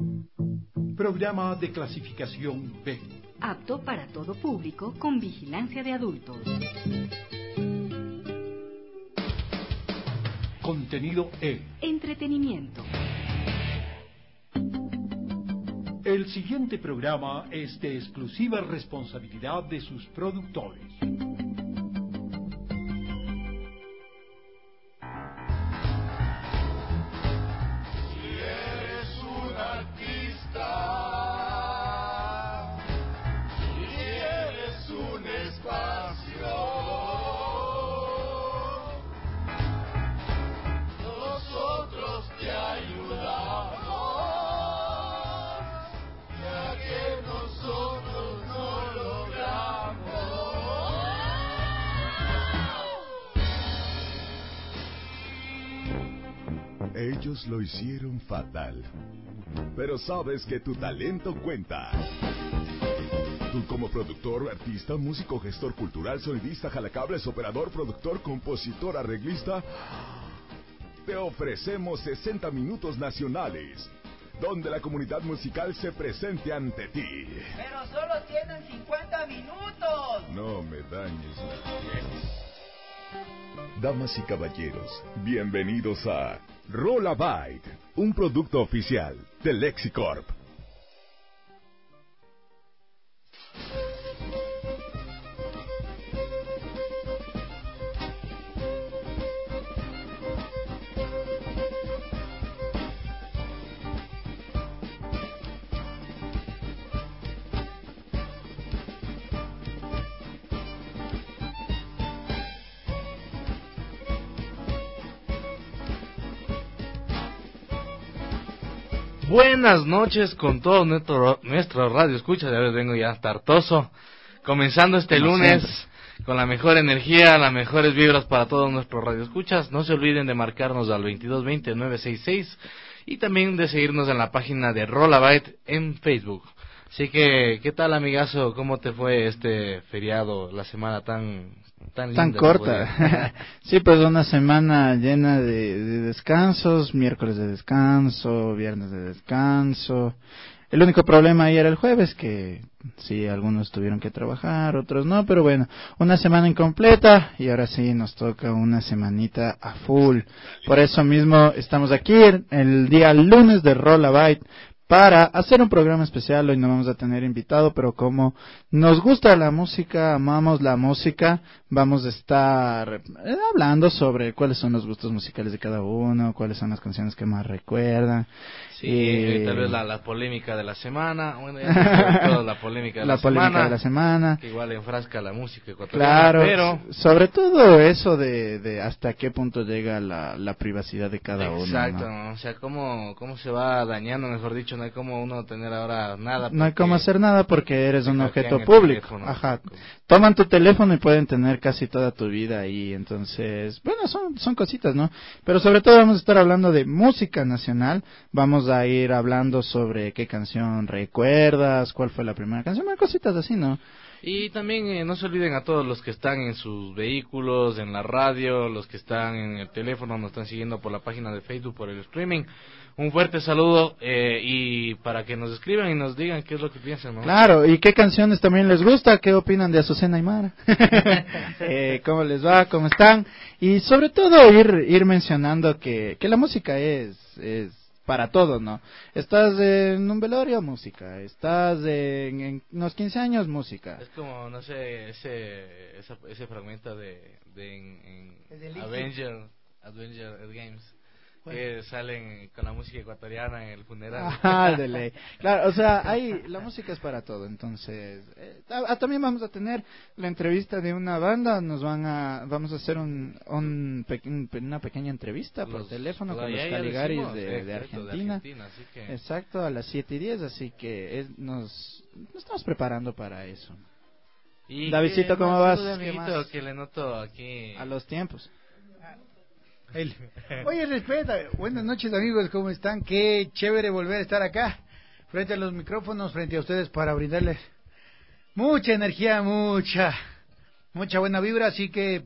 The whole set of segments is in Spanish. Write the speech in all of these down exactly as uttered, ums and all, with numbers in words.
Programa de clasificación B. Apto para todo público con vigilancia de adultos. Contenido E. Entretenimiento. El siguiente programa es de exclusiva responsabilidad de sus productores. Ellos lo hicieron fatal, pero sabes que tu talento cuenta. Tú como productor, artista, músico, gestor cultural, sonidista, jalacables, operador, productor, compositor, arreglista, te ofrecemos sesenta minutos nacionales, donde la comunidad musical se presente ante ti. Pero solo tienen cincuenta minutos. No me dañes la piel. Damas y caballeros, bienvenidos a Rollabyte, un producto oficial de Lexicorp. Buenas noches con todo nuestro, nuestro radio escucha, ya les vengo ya tartoso, comenzando este Como lunes siempre. Con la mejor energía, las mejores vibras para todos nuestros radio escuchas. No se olviden de marcarnos al veintidós veinte nueve sesenta y seis y también de seguirnos en la página de Rollabyte en Facebook. Así que, ¿qué tal, amigazo? ¿Cómo te fue este feriado, la semana tan tan linda? Tan corta. Sí, pues una semana llena de, de descansos, miércoles de descanso, viernes de descanso. El único problema ahí era el jueves, que sí, algunos tuvieron que trabajar, otros no, pero bueno, una semana incompleta y ahora sí nos toca una semanita a full. Por eso mismo estamos aquí el, el día lunes de Rollabyte para hacer un programa especial. Hoy no vamos a tener invitado, pero como nos gusta la música, amamos la música, vamos a estar hablando sobre cuáles son los gustos musicales de cada uno, cuáles son las canciones que más recuerdan. Sí, eh, tal vez la, la polémica de la semana, bueno, ya todo la polémica de la, la polémica semana, de la semana, que igual enfrasca la música ecuatoriana, claro, pero sobre todo eso de, de hasta qué punto llega la, la privacidad de cada exacto, uno. Exacto, ¿no? O sea, cómo, cómo se va dañando, mejor dicho, no hay como uno tener ahora nada. No hay cómo hacer nada porque eres un objeto público. Teléfono, Ajá. Toman tu teléfono y pueden tener casi toda tu vida ahí, entonces, bueno, son, son cositas, ¿no? Pero sobre todo vamos a estar hablando de música nacional, vamos a ir hablando sobre qué canción recuerdas, cuál fue la primera canción, bueno, cositas así, ¿no? Y también eh, no se olviden a todos los que están en sus vehículos, en la radio, los que están en el teléfono, nos están siguiendo por la página de Facebook, por el streaming. Un fuerte saludo eh, y para que nos escriban y nos digan qué es lo que piensan, ¿no? Claro, y qué canciones también les gusta, qué opinan de Azucena Aymara, eh, cómo les va, cómo están, y sobre todo ir ir mencionando que que la música es es para todo, ¿no? Estás en un velorio, música. Estás en, en unos quince años, música. Es como, no sé, ese ese, ese fragmento de, de en, en Avenger, Avenger Games, bueno, que salen con la música ecuatoriana en el funeral. Ah, de ley. Claro, o sea, hay, la música es para todo, entonces, eh, a, a, también vamos a tener la entrevista de una banda, nos van a, vamos a hacer un, un, pe, un una pequeña entrevista por los, teléfono con los Caligaris decimos, de, de, de Argentina. De Argentina así que... Exacto, a las siete y diez, así que es, nos, nos estamos preparando para eso. ¿Y Davidcito, ¿cómo vas? ¿Qué más? Que le noto aquí a los tiempos. El... Oye, respeta, buenas noches amigos, ¿cómo están? Qué chévere volver a estar acá, frente a los micrófonos, frente a ustedes para brindarles mucha energía, mucha, mucha buena vibra, así que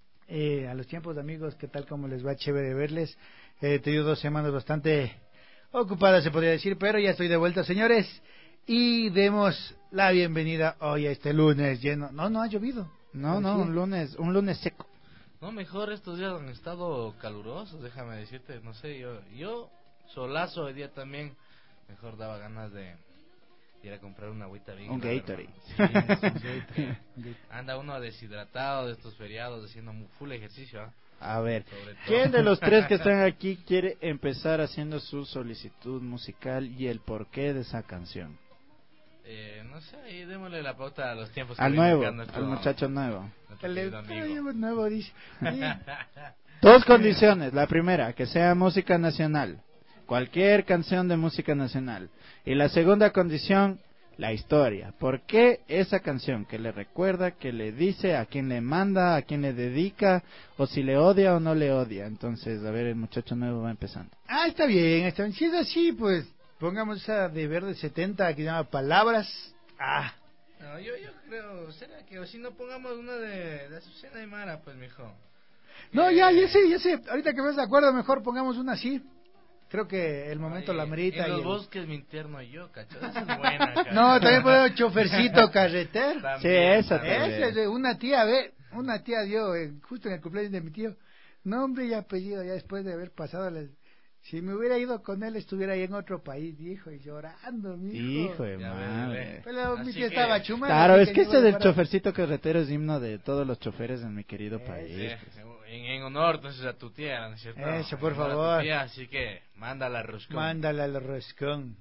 eh, a los tiempos amigos, ¿qué tal? ¿Cómo les va? Chévere verles, he tenido dos semanas bastante ocupada se podría decir, pero ya estoy de vuelta, señores, y demos la bienvenida hoy a este lunes lleno. No, no ha llovido. No, no, un lunes, un lunes seco. No, mejor estos días han estado calurosos, déjame decirte, no sé, yo yo solazo hoy día también, mejor daba ganas de ir a comprar una agüita bien. Un Gatorade. Sí, anda uno deshidratado de estos feriados, haciendo full ejercicio, ¿eh? A ver, ¿quién de los tres que están aquí quiere empezar haciendo su solicitud musical y el porqué de esa canción? Eh, no sé, ahí démosle la pauta a los tiempos. Al que nuevo, viene nuestro, al muchacho nuevo. El nuevo dice. Dos condiciones. La primera, que sea música nacional. Cualquier canción de música nacional. Y la segunda condición, la historia. ¿Por qué esa canción? Que le recuerda, que le dice, a quién le manda, a quién le dedica, o si le odia o no le odia. Entonces, a ver, el muchacho nuevo va empezando. Ah, está bien, está bien. Si es así, pues pongamos esa de Verde setenta que se llama Palabras. Ah. No, yo, yo creo, ¿será que o si no pongamos una de, de Azucena Aymara, pues, mijo? No, eh... ya, ya sé, ya sé. Ahorita que me de acuerdo, mejor pongamos una así. Creo que el momento Oye, la merita. En los el... bosques mi interno y yo, cacho. Esa es buena, cacho. No, también podemos chofercito carretero. También, sí, esa también. también. Esa es de una tía, ve, una tía dio, eh, justo en el cumpleaños de mi tío, nombre y apellido, ya después de haber pasado las... Si me hubiera ido con él, estuviera ahí en otro país, dijo, y llorando, mi hijo. Hijo de Ya madre. ves, Pero mi Así tía que- estaba chumada. Claro, así es que ni ese del para- chofercito carretero es himno de todos los choferes en mi querido Sí, país. en, en honor entonces a tu tía, ¿no es cierto? Eso, por En honor a tu favor. tía, así que mándala roscón. Mándala al roscón.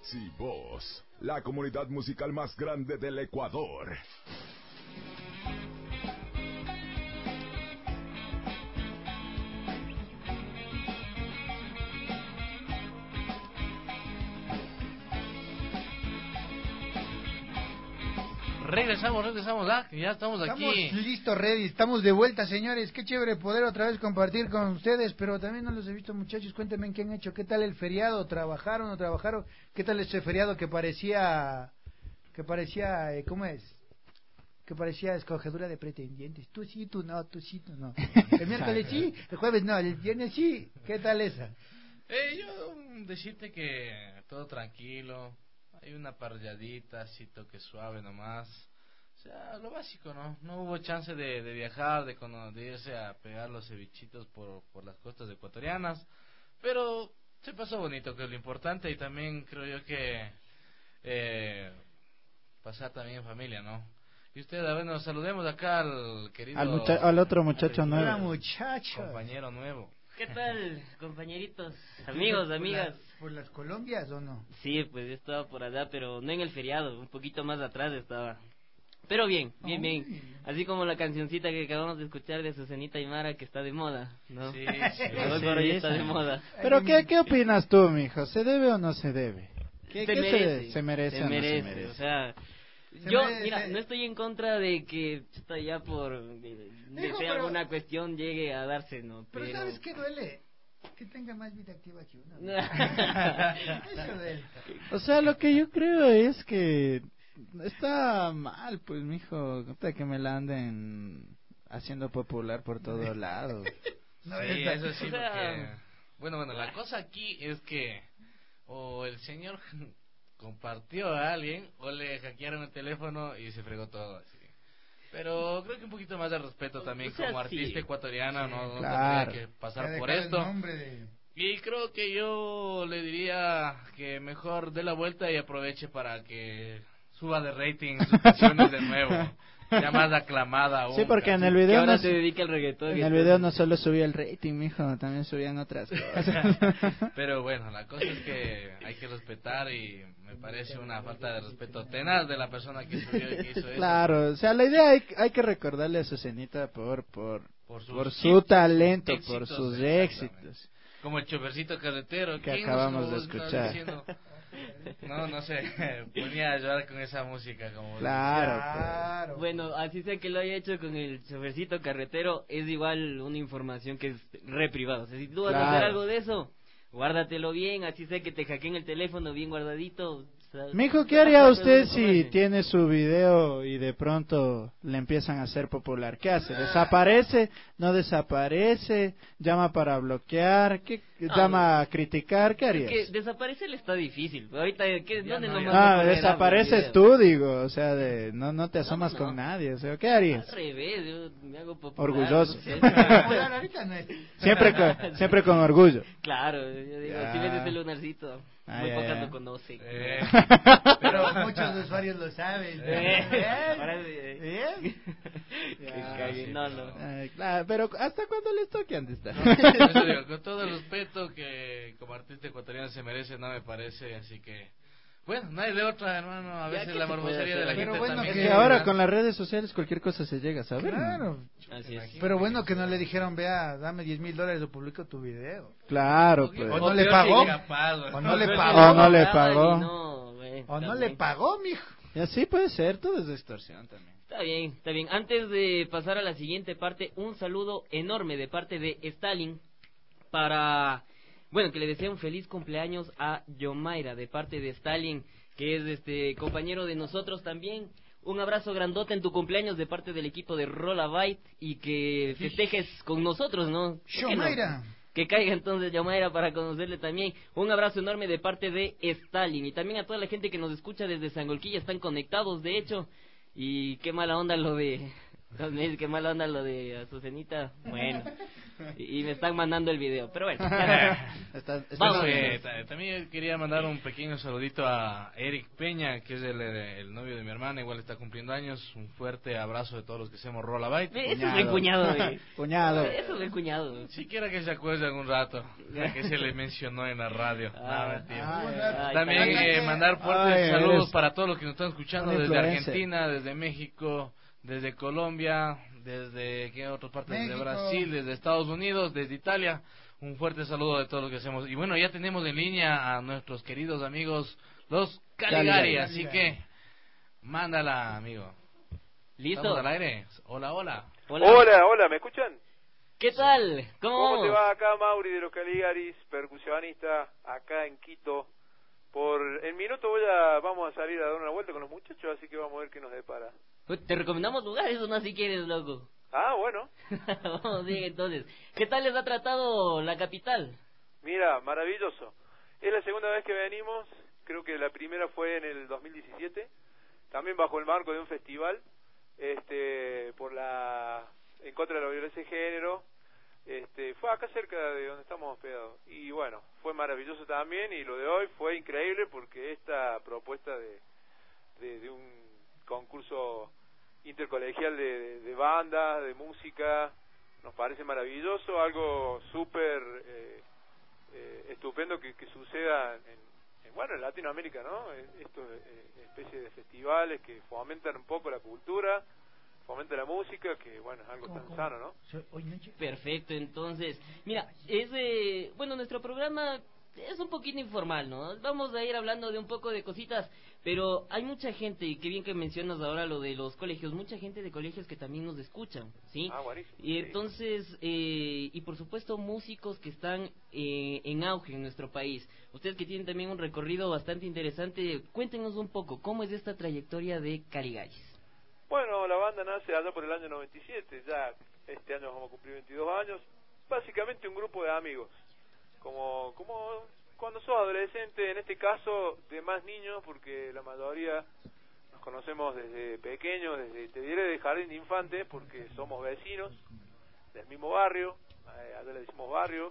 Bits y Voz, la comunidad musical más grande del Ecuador. Regresamos, regresamos, ah, ya estamos aquí. Estamos listos, ready, estamos de vuelta, señores. Qué chévere poder otra vez compartir con ustedes, pero también no los he visto, muchachos. Cuéntenme qué han hecho, qué tal el feriado, trabajaron o no trabajaron, qué tal ese feriado que parecía, que parecía, eh, ¿cómo es? Que parecía escogedura de pretendientes. Tú sí, tú no, tú sí, tú no. El miércoles sí, el jueves no, el viernes sí. ¿Qué tal esa? Eh, yo decirte que todo tranquilo. Hay una parrilladita, así toque suave nomás. O sea, lo básico, ¿no? No hubo chance de, de viajar, de, de irse a pegar los cevichitos por, por las costas ecuatorianas. Pero se pasó bonito, que es lo importante. Y también creo yo que eh, pasar también en familia, ¿no? Y usted, a ver, nos saludemos acá al querido... Al, mucha al otro muchacho al nuevo. Hola, muchachos. Compañero nuevo. ¿Qué tal, compañeritos, amigos, ¿Por amigas? las, ¿Por las Colombias o no? Sí, pues yo estaba por allá, pero no en el feriado, un poquito más atrás estaba. Pero bien, bien, bien. Así como la cancioncita que acabamos de escuchar de Susanita Aymara, que está de moda, ¿no? Sí, sí. Hoy por hoy está de moda. Pero ¿qué, qué opinas tú, mijo? ¿Se debe o no se debe? ¿Qué, Se qué merece, se, se merece se o no merece, se merece? o sea... Se Yo, merece. mira, no estoy en contra de que chuta, ya por de, de Hijo, sea pero- alguna cuestión llegue a darse, ¿no? Pero, Pero, ¿sabes qué duele? Que tenga más vida activa que uno. Eso duele. O sea, lo que yo creo es que está mal, pues, mijo, que me la anden haciendo popular por todos lados. No, Sí, esa- eso sí, o sea- porque... Bueno, bueno, la cosa aquí es que o el señor compartió a alguien o le hackearon el teléfono y se fregó todo así. Pero creo que un poquito más de respeto también O sea, como sí. artista ecuatoriana, no, no Claro. tendría que Ya pasar por dejar el esto. nombre de- Y creo que yo le diría que mejor dé la vuelta y aproveche para que suba de rating sus canciones de nuevo. Ya más aclamada aún. Sí, porque en el que video ahora no, se dedica al reggaetón. en y el todo. video no solo subía el rating, mijo, también subían otras cosas. Pero bueno, la cosa es que hay que respetar y me parece una falta de respeto tenaz de la persona que subió y que hizo eso. Claro, o sea, la idea hay, hay que recordarle a Susanita por por Por, sus por hits, su talento, éxitos, por sus exactamente. éxitos. Como el chofercito carretero. Que ¿Quién acabamos nos de estaba escuchar. diciendo? No, no sé, ponía a llorar con esa música. Como Claro, Claro. Bueno, así sea que lo haya hecho con el chofercito carretero, es igual una información que es re privada. O sea, si tú vas a hacer Claro. algo de eso, guárdatelo bien, así sea que te hackeen el teléfono bien guardadito. O sea, Mijo, ¿qué no haría pasa usted nada, si comerse. tiene su video y de pronto le empiezan a hacer popular? ¿Qué hace? ¿Desaparece? ¿No desaparece? ¿Llama para bloquear? ¿Qué No, llama a criticar? ¿Qué Es harías? que desaparecer está difícil. Ahorita, ¿qué, Ya ¿dónde no, lo ya más no. Ah, popular era desapareces el tú, video? digo, o sea, de no no te asomas No, no. con nadie, o sea, ¿qué harías? Al revés, yo me hago popular. Orgulloso. no sé. Popular ahorita no es. Siempre con, siempre con orgullo. Claro, yo digo, Ya. si ves ese lunarcito, Ah, muy ya, pocas ya. lo conocen. Eh, Pero muchos usuarios lo saben. Eh, ¿Bien? ahora sí, eh. ¿Bien? Que Ya, cague, sí, no, no. no. Ay, claro, pero ¿hasta cuándo les toque antes está? por eso digo, con todo el respeto que como artista ecuatoriano se merece, no me parece, así que... Bueno, nadie de otra, hermano, a Ya, veces ¿qué la se puede morbosería de la hacer? gente Pero bueno, también. Es que que ahora con las redes sociales cualquier cosa se llega a saber. ¿no? Claro. Así es. Pero bueno que no le dijeron, vea, dame diez mil dólares o publico tu video. Claro, pues. O O no le peor pagó. si Capaz, güey. O no le Pero pagó. si O no le pagaban y pagó. no, güey, O no también. le pagó, mijo. Y así puede ser, todo es extorsión también. Está bien, está bien. Antes de pasar a la siguiente parte, un saludo enorme de parte de Stalin para, bueno, que le desea un feliz cumpleaños a Yomaira de parte de Stalin, que es este compañero de nosotros también. Un abrazo grandote en tu cumpleaños de parte del equipo de Rollabyte y que festejes con nosotros, ¿no? ¿Por qué no? Yomaira. Que caiga entonces Yomaira para conocerle también. Un abrazo enorme de parte de Stalin y también a toda la gente que nos escucha desde Sangolquilla, están conectados de hecho. Y qué mala onda lo de Entonces me dice que mala onda lo de Azucenita. Bueno, y, y me están mandando el video, pero bueno. está, está Vamos, eh, también quería mandar un pequeño saludito a Eric Peña, que es el, el novio de mi hermana, igual está cumpliendo años. Un fuerte abrazo de todos los que hacemos Rollabite. Eso es el cuñado, eh. Cuñado. Eso es el cuñado. Siquiera que se acuerde algún rato, ya que se le mencionó en la radio. Ah, no, mentira. Ay, también eh, mandar fuertes Ay, saludos eres... para todos los que nos están escuchando desde Argentina, desde México, desde Colombia, desde ¿qué otras partes? Desde Brasil, desde Estados Unidos, desde Italia. Un fuerte saludo de todo lo que hacemos. Y bueno, ya tenemos en línea a nuestros queridos amigos, los Caligari, Caligari. Así que, mándala, amigo. ¿Listo? ¿Estamos al aire? Hola, hola. Hola, hola, hola, ¿me escuchan? ¿Qué tal? ¿Cómo, ¿Cómo te va acá, Mauri, de los Caligaris, percusionista, acá en Quito? Por el minuto voy a, vamos a salir a dar una vuelta con los muchachos, así que vamos a ver qué nos depara. Te recomendamos lugares o no, si quieres, loco. Ah, bueno. Vamos bien, entonces. ¿Qué tal les ha tratado la capital? Mira, maravilloso. Es la segunda vez que venimos, creo que la primera fue en el dos mil diecisiete, también bajo el marco de un festival, este, por la, en contra de la violencia de género. Este, fue acá cerca de donde estamos hospedados y bueno, fue maravilloso también, y lo de hoy fue increíble porque esta propuesta de, de, de un concurso intercolegial de, de, de banda, de música, nos parece maravilloso, algo súper eh, eh, estupendo que, que suceda en, en, bueno, en Latinoamérica, ¿no? Estos eh, especie de festivales que fomentan un poco la cultura, fomenta la música, que bueno, es algo tan sano, ¿no? Perfecto, entonces, mira, es de, bueno, nuestro programa es un poquito informal, ¿no? Vamos a ir hablando de un poco de cositas, pero hay mucha gente, y qué bien que mencionas ahora lo de los colegios, mucha gente de colegios que también nos escuchan, ¿sí? Ah, buenísimo. Y entonces, eh, y por supuesto músicos que están eh, en auge en nuestro país. Ustedes que tienen también un recorrido bastante interesante, cuéntenos un poco, ¿cómo es esta trayectoria de Caligaris? Bueno, la banda nace allá por el año noventa y siete, ya este año vamos a cumplir veintidós años, básicamente un grupo de amigos, como como cuando sos adolescente, en este caso de más niños, porque la mayoría nos conocemos desde pequeños, desde, te diré, de jardín de infantes, porque somos vecinos del mismo barrio, eh, allá le decimos barrio,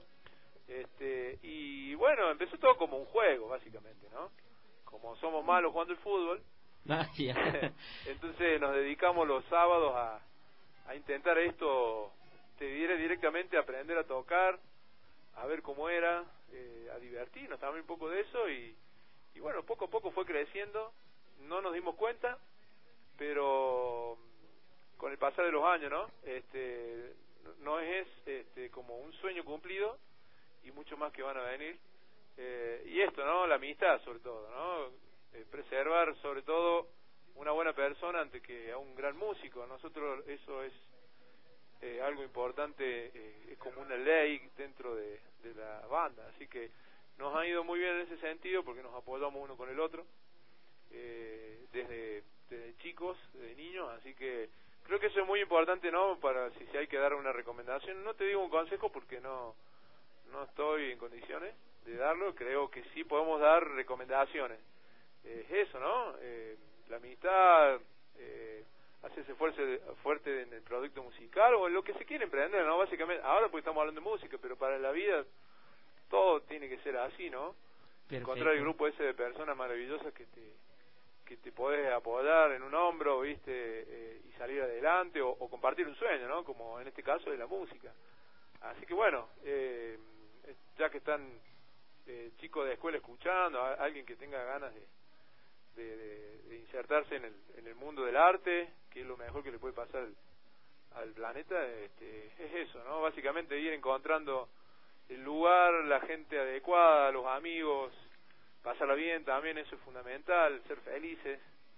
este y bueno, empezó todo como un juego, básicamente, ¿no? Como somos malos jugando el fútbol, Ah, yeah. entonces nos dedicamos los sábados a, a intentar esto, te diré directamente, a aprender a tocar, a ver cómo era, eh, a divertirnos también un poco de eso, y, y bueno, poco a poco fue creciendo, no nos dimos cuenta, pero con el pasar de los años, ¿no? Este, no es este, como un sueño cumplido, y mucho más que van a venir, eh, y esto, ¿no? La amistad sobre todo, ¿no? Eh, preservar sobre todo una buena persona antes que a un gran músico. Nosotros eso es eh, algo importante, eh, es como una ley dentro de, de la banda, así que nos ha ido muy bien en ese sentido porque nos apoyamos uno con el otro eh, desde, desde chicos, desde niños, así que creo que eso es muy importante, ¿no? Para si, si hay que dar una recomendación, no te digo un consejo porque no no estoy en condiciones de darlo, creo que sí podemos dar recomendaciones. Es eh, eso, ¿no? Eh, la amistad, eh, hacerse fuerte, fuerte en el producto musical o en lo que se quiere emprender, ¿no? Básicamente, ahora porque estamos hablando de música, pero para la vida todo tiene que ser así, ¿no? Perfecto. Encontrar el grupo ese de personas maravillosas que te que te podés apoyar en un hombro, ¿viste? Eh, y salir adelante o, o compartir un sueño, ¿no? Como en este caso de la música. Así que bueno, eh, ya que están eh, chicos de escuela escuchando, a, alguien que tenga ganas de De, de, de insertarse en el, en el mundo del arte, que es lo mejor que le puede pasar al, al planeta, este, es eso, ¿no? Básicamente ir encontrando el lugar, la gente adecuada, los amigos, pasarla bien también, eso es fundamental, ser felices,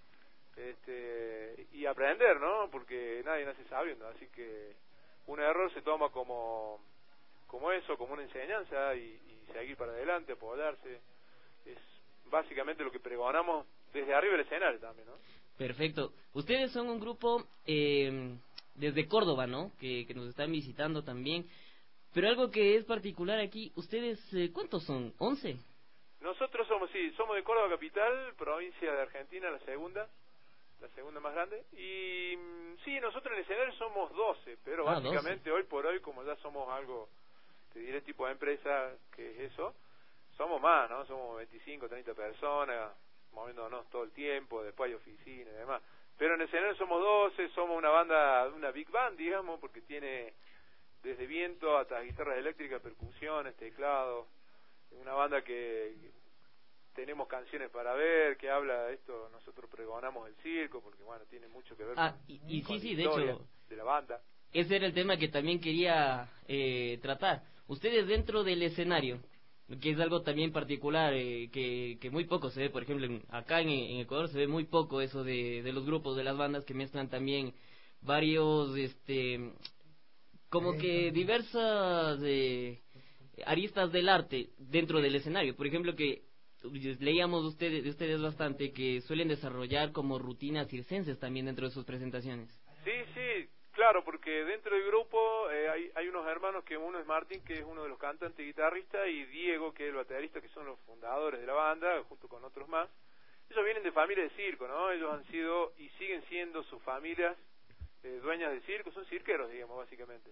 este, y aprender, ¿no? Porque nadie nace sabiendo, así que un error se toma como como eso, como una enseñanza y, y seguir para adelante, apoyarse, es básicamente lo que pregonamos desde arriba del escenario también, ¿no? Perfecto. Ustedes son un grupo eh, desde Córdoba, ¿no? Que, que nos están visitando también. Pero algo que es particular aquí, ¿ustedes eh, cuántos son? ¿once? Nosotros somos, sí, somos de Córdoba capital, provincia de Argentina, la segunda. la segunda más grande. Y mm, sí, nosotros en el escenario somos doce, pero Ah, básicamente hoy por hoy, como ya somos algo, te diré, tipo de empresa que es eso, somos más, ¿no? Somos veinticinco, treinta personas, moviéndonos todo el tiempo, después hay oficina y demás. Pero en el escenario somos doce, somos una banda, una big band, digamos, porque tiene desde viento hasta guitarras eléctricas, percusiones, teclados. Una banda que tenemos canciones para ver, que habla esto, nosotros pregonamos el circo, porque bueno, tiene mucho que ver ah, con, y, y con sí, la sí, de historia hecho, de la banda. ese era el tema que también quería eh, tratar. Ustedes dentro del escenario, que es algo también particular, eh, que, que muy poco se ve, por ejemplo, en, acá en, en Ecuador se ve muy poco eso de, de los grupos, de las bandas que mezclan también varios, este, como que diversas eh, aristas del arte dentro del escenario. Por ejemplo, que leíamos de ustedes, de ustedes bastante que suelen desarrollar como rutinas circenses también dentro de sus presentaciones. Sí, sí, claro, porque dentro del grupo eh, hay, hay unos hermanos, que uno es Martín, que es uno de los cantantes y guitarristas, y Diego, que es el baterista, que son los fundadores de la banda, junto con otros más. Ellos vienen de familia de circo, ¿no? Ellos han sido y siguen siendo sus familias eh, dueñas de circo, son cirqueros, digamos, básicamente.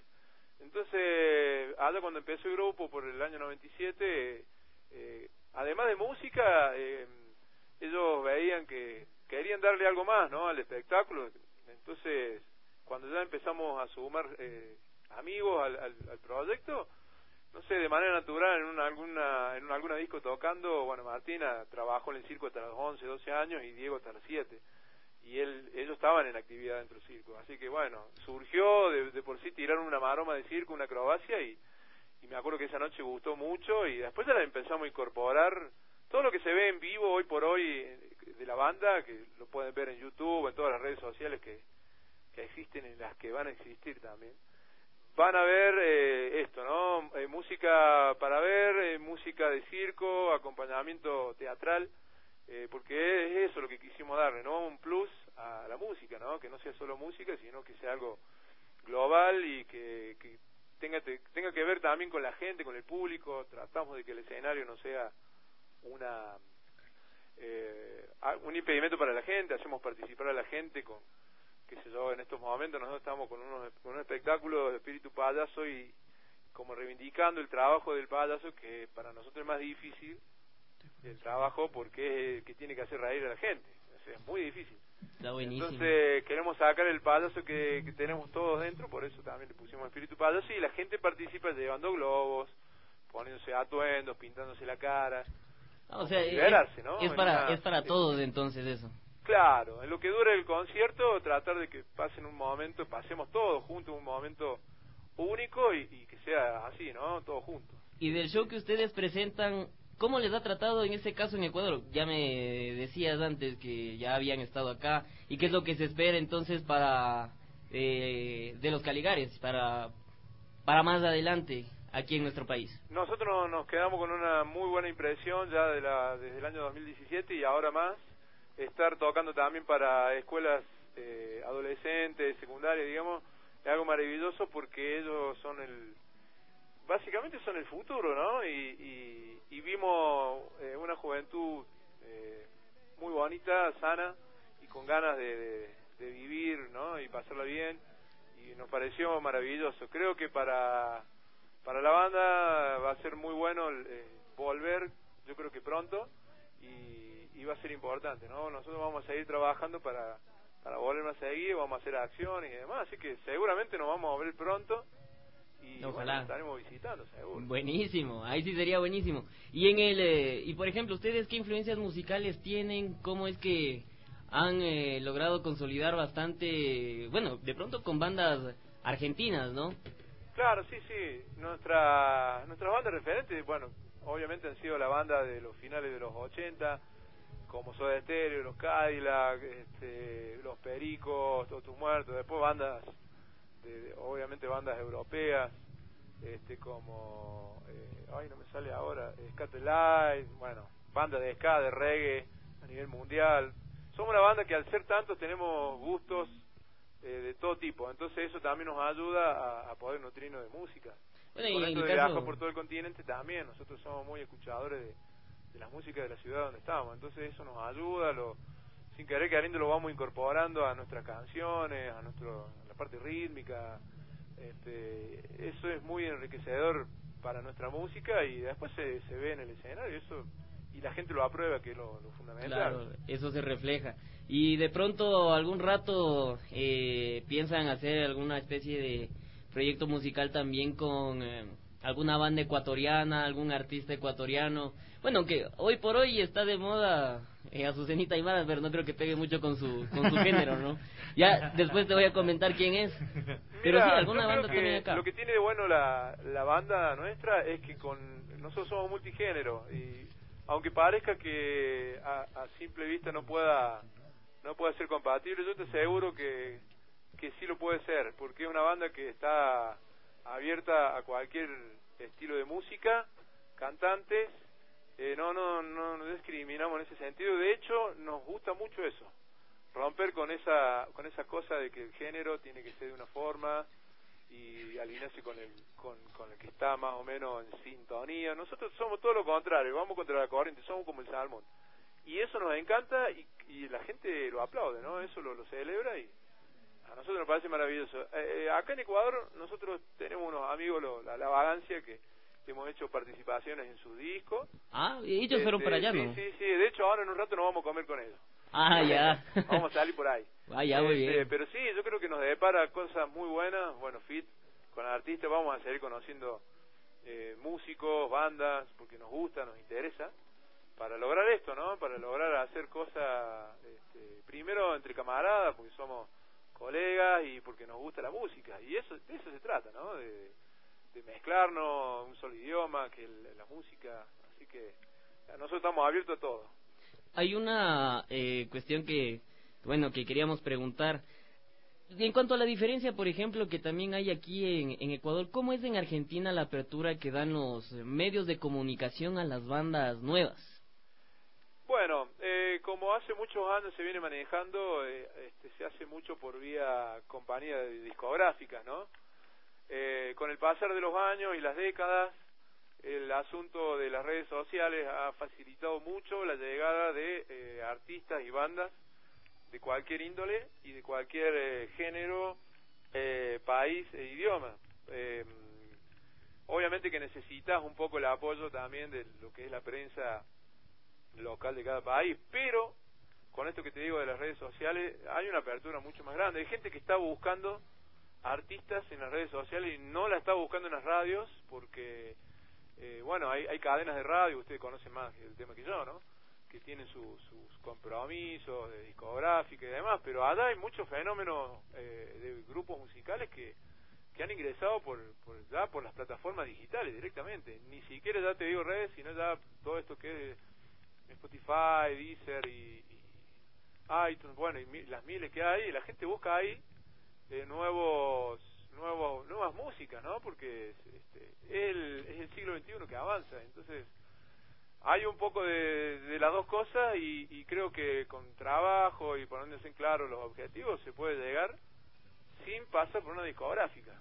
Entonces, allá cuando empezó el grupo, por el año noventa y siete, eh, además de música, eh, ellos veían que querían darle algo más, ¿no?, al espectáculo. Entonces, cuando ya empezamos a sumar eh, amigos al, al, al proyecto, no sé, de manera natural, en una, alguna en una, alguna disco tocando, bueno, Martina trabajó en el circo hasta los once, doce años y Diego hasta los siete. Y él, ellos estaban en actividad dentro del circo. Así que, bueno, surgió de, de por sí, tiraron una maroma de circo, una acrobacia, y, y me acuerdo que esa noche gustó mucho, y después ya la empezamos a incorporar. Todo lo que se ve en vivo hoy por hoy de la banda, que lo pueden ver en YouTube, en todas las redes sociales que, que existen, en las que van a existir también, van a ver eh, esto, ¿no? Eh, música para ver, eh, música de circo, acompañamiento teatral, eh, porque es eso lo que quisimos darle, ¿no? Un plus a la música, ¿no? Que no sea solo música, sino que sea algo global y que, que tenga, tenga que ver también con la gente, con el público. Tratamos de que el escenario no sea una eh, un impedimento para la gente, hacemos participar a la gente con, qué sé yo, en estos momentos nosotros estamos con unos, con un espectáculo de espíritu payaso, y como reivindicando el trabajo del payaso, que para nosotros es más difícil el trabajo, porque es el que tiene que hacer reír a la gente, o sea, es muy difícil. Está buenísimo. Entonces queremos sacar el payaso que, que tenemos todos dentro, por eso también le pusimos espíritu payaso, y la gente participa llevando globos, poniéndose atuendos, pintándose la cara. Ah, o sea, liberarse, es, ¿no? es para una, es para todos entonces eso. Claro, en lo que dura el concierto, tratar de que pasen un momento, pasemos todos juntos un momento único, y, y que sea así, ¿no? Todos juntos. Y del show que ustedes presentan, ¿cómo les ha tratado en ese caso en Ecuador? Ya me decías antes que ya habían estado acá, y qué es lo que se espera entonces para eh, de los Caligares para para más adelante aquí en nuestro país. Nosotros nos quedamos con una muy buena impresión ya de la desde el año dos mil diecisiete, y ahora más estar tocando también para escuelas eh, adolescentes, secundarias, digamos, es algo maravilloso, porque ellos son el básicamente son el futuro, ¿no? Y, y, y vimos eh, una juventud eh, muy bonita, sana y con ganas de, de, de vivir, ¿no? Y pasarla bien, y nos pareció maravilloso. Creo que para para la banda va a ser muy bueno eh, volver, yo creo que pronto, y, y va a ser importante, ¿no? Nosotros vamos a seguir trabajando para para volver a seguir, vamos a hacer acciones y demás, así que seguramente nos vamos a ver pronto. Y ojalá. Bueno, estaremos visitando, seguro. Buenísimo, ahí sí sería buenísimo. Y en el eh, y por ejemplo, ¿ustedes qué influencias musicales tienen? ¿Cómo es que han eh, logrado consolidar bastante, bueno, de pronto con bandas argentinas, ¿no? Claro, sí, sí. Nuestra nuestras bandas referentes, bueno, obviamente han sido la banda de los finales de los ochenta, como Soda Stereo, los Cadillac, este, los Pericos, Todos Tus Muertos. Después bandas De, de, obviamente bandas europeas, este como eh, ay no me sale ahora, Scatelight, bueno, bandas de ska, de reggae a nivel mundial. Somos una banda que al ser tantos tenemos gustos eh, de todo tipo, entonces eso también nos ayuda a, a poder nutrirnos de música. Bueno, y y con en esto el de caso... viajar por todo el continente también, nosotros somos muy escuchadores de, de las músicas de la ciudad donde estamos, entonces eso nos ayuda. Lo sin querer queriendo lo vamos incorporando a nuestras canciones, a, nuestro, a la parte rítmica. Este, eso es muy enriquecedor para nuestra música y después se, se ve en el escenario eso y la gente lo aprueba, que es lo, lo fundamental. Claro, eso se refleja. Y de pronto algún rato eh, piensan hacer alguna especie de proyecto musical también con eh, alguna banda ecuatoriana, algún artista ecuatoriano. Bueno, aunque hoy por hoy está de moda eh, Azucenita Aymara, pero no creo que pegue mucho con su con su género, ¿no? Ya después te voy a comentar quién es. Pero Mira, sí, alguna yo banda creo también que acá. lo que tiene de bueno la, la banda nuestra es que con nosotros somos multigénero y aunque parezca que a, a simple vista no pueda no pueda ser compatible, yo te aseguro que que sí lo puede ser, porque es una banda que está abierta a cualquier estilo de música, cantantes, eh, no, no, no, no discriminamos en ese sentido. De hecho, nos gusta mucho eso, romper con esa con esa cosa de que el género tiene que ser de una forma y alinearse con el con, con el que está más o menos en sintonía. Nosotros somos todo lo contrario, vamos contra la corriente, somos como el salmón. Y eso nos encanta y, y la gente lo aplaude, ¿no? Eso lo, lo celebra y a nosotros nos parece maravilloso. Eh, acá en Ecuador nosotros tenemos unos amigos, lo, la, la Vagancia, que hemos hecho participaciones en sus discos. Ah, y ellos este, fueron para allá, sí, ¿no? Sí, sí, de hecho ahora en un rato nos vamos a comer con ellos. Ah, ya. Vamos a salir por ahí. Ah, ya, muy este, bien. Pero sí, yo creo que nos depara cosas muy buenas. Bueno, fit con artistas, vamos a seguir conociendo eh, músicos, bandas, porque nos gusta, nos interesa, para lograr esto, ¿no? Para lograr hacer cosas, este, primero entre camaradas, porque somos colegas y porque nos gusta la música. Y eso de eso se trata, ¿no? De, de mezclarnos, un solo idioma, que el, la música. Así que nosotros estamos abiertos a todo. Hay una eh, cuestión que, bueno, que queríamos preguntar. En cuanto a la diferencia, por ejemplo, que también hay aquí en, en Ecuador, ¿cómo es en Argentina la apertura que dan los medios de comunicación a las bandas nuevas? Bueno, eh, como hace muchos años se viene manejando, eh, este, se hace mucho por vía compañía de discográficas, ¿no? Eh, con el pasar de los años y las décadas, el asunto de las redes sociales ha facilitado mucho la llegada de eh, artistas y bandas de cualquier índole y de cualquier eh, género, eh, país e idioma. Eh, obviamente que necesitas un poco el apoyo también de lo que es la prensa local de cada país, pero con esto que te digo de las redes sociales hay una apertura mucho más grande. Hay gente que está buscando artistas en las redes sociales y no la está buscando en las radios porque eh, bueno, hay, hay cadenas de radio, ustedes conocen más el tema que yo, ¿no? Que tienen su, sus compromisos de discográfica y demás, pero allá hay muchos fenómenos eh, de grupos musicales que que han ingresado por, por ya por las plataformas digitales directamente, ni siquiera ya te digo redes, sino ya todo esto que es Spotify, Deezer y, y iTunes, bueno, y mi, las miles que hay, y la gente busca ahí eh, nuevos, nuevos, nuevas músicas, ¿no? Porque este, es, el, es el siglo veintiuno que avanza, entonces hay un poco de, de las dos cosas y, y creo que con trabajo y poniéndose en claro los objetivos se puede llegar sin pasar por una discográfica.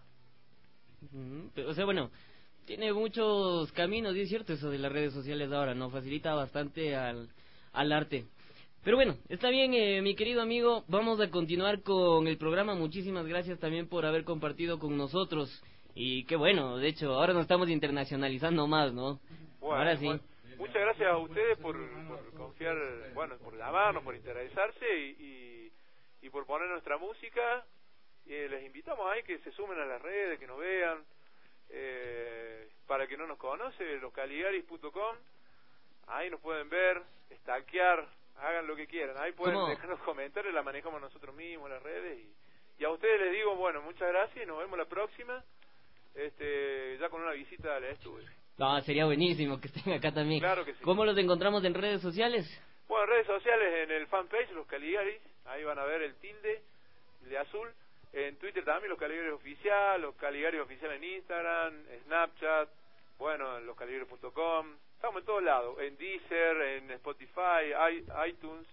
Mm, pero, o sea, bueno, tiene muchos caminos, y es cierto eso de las redes sociales ahora, ¿no? Facilita bastante al, al arte. Pero bueno, está bien, eh, mi querido amigo, vamos a continuar con el programa. Muchísimas gracias también por haber compartido con nosotros. Y qué bueno, de hecho, ahora nos estamos internacionalizando más, ¿no? Bueno, ahora sí. Bueno, muchas gracias a ustedes por, por confiar, bueno, por llamarnos, por interesarse y, y, y por poner nuestra música. Y les invitamos ahí que se sumen a las redes, que nos vean. Eh, para que no nos conoce, los caligaris punto com, ahí nos pueden ver, stalkear, hagan lo que quieran, ahí pueden ¿Cómo? dejarnos comentarios, la manejamos nosotros mismos, las redes, y, y a ustedes les digo, bueno, muchas gracias y nos vemos la próxima, este ya con una visita al estudio. No, sería buenísimo que estén acá también. Claro que sí. ¿Cómo los encontramos en redes sociales? Bueno, en redes sociales, en el fanpage, los Caligaris, ahí van a ver el tilde de azul. En Twitter también, los Caligaris Oficial, los Caligaris Oficial en Instagram, Snapchat, bueno, en los caligaris punto com, estamos en todos lados, en Deezer, en Spotify, iTunes,